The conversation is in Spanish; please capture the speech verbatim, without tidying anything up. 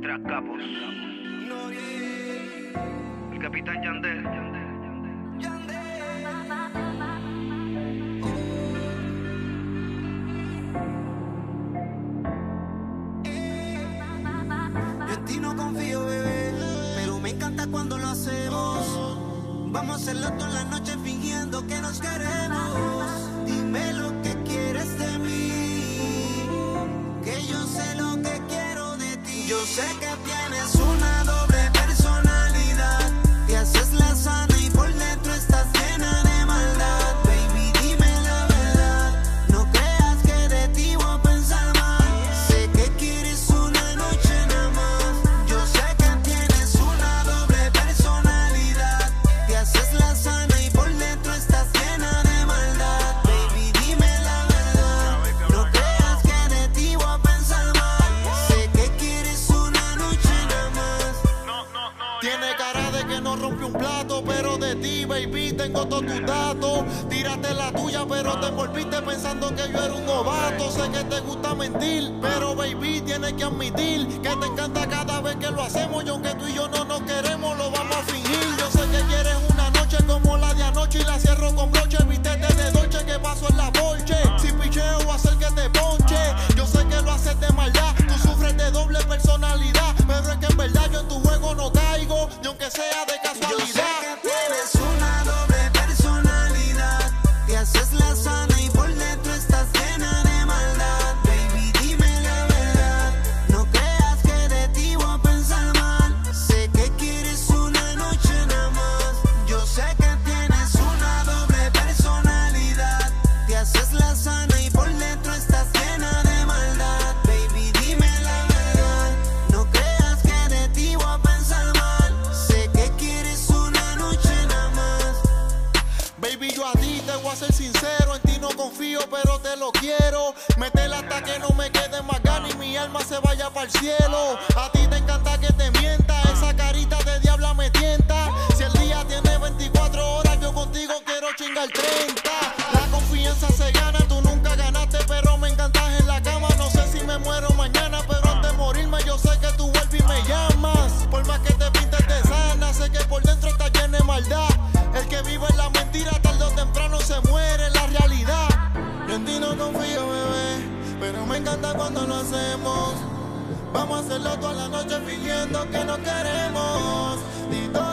Tras capos. El capitán Yandel. Yo en ti no confío, bebé, pero me encanta cuando lo hacemos. Vamos a hacerlo toda la noche fingiendo que nos queremos. Dime lo que quieres de mí, que yo sé lo que quiero de ti. Yo sé que tienes una doble personalidad, te haces la sana y por dentro estás llena de maldad. Baby, dime la verdad, no creas que de ti voy a pensar más. Sé que quieres una noche nada más. Yo sé que tienes una doble personalidad, te haces la sana y por dentro estás llena de maldad. Baby, dime la verdad, no creas que de ti voy a pensar más. Sé que quieres una noche nada más. Tiene cara de que no rompe un plato, pero de ti, baby, tengo todos tus datos. Tírate la tuya, pero te envolviste pensando que yo era un novato. Sé que te gusta mentir, pero baby, tienes que admitir que te encanta cada vez que lo hacemos. Y aunque tú y yo no nos queremos, lo vamos a fingir. Yo sé que quieres una noche como la de anoche y la cierro con broche. Vístete de dolce, que paso en la bolche. Si picheo, voy a hacer que te ponche. Yo sé que lo haces de maldad, tú sufres de doble personalidad, pero es que en verdad yo en tu juego no caigo, y aunque sea de Yo sé casualidad. que tienes una doble personalidad, te haces la sana y por dentro estás llena de maldad. Baby, dime la verdad, no creas que de ti voy a pensar mal. Sé que quieres una noche nada más. Yo sé que tienes una doble personalidad, te haces la sana y por dentro estás llena de maldad. Baby, dime la verdad, no creas que de ti voy a pensar mal. Sé que quieres una noche nada más. Baby, yo a ti te voy a ser sincero, en ti no confío, pero te lo quiero. Métela hasta que no me quede más ganas y mi alma se vaya para el cielo. A ti te encanta que te mienta, esa carita de diabla me tienta. Si el día tiene veinticuatro horas, yo contigo quiero chingar treinta. La confianza se gana, tú nunca ganaste, pero me encantas en la cama. No sé si me muero mañana, pero antes de morirme yo sé que tú vuelves y me llamas. Por más que te pintes de sana, sé que por dentro estás llena de maldad. El que vive en la mentira tarde o temprano se muere en la realidad. Yo en ti no confío, bebé, pero me encanta cuando lo hacemos. Vamos a hacerlo toda la noche fingiendo que nos queremos. Di todo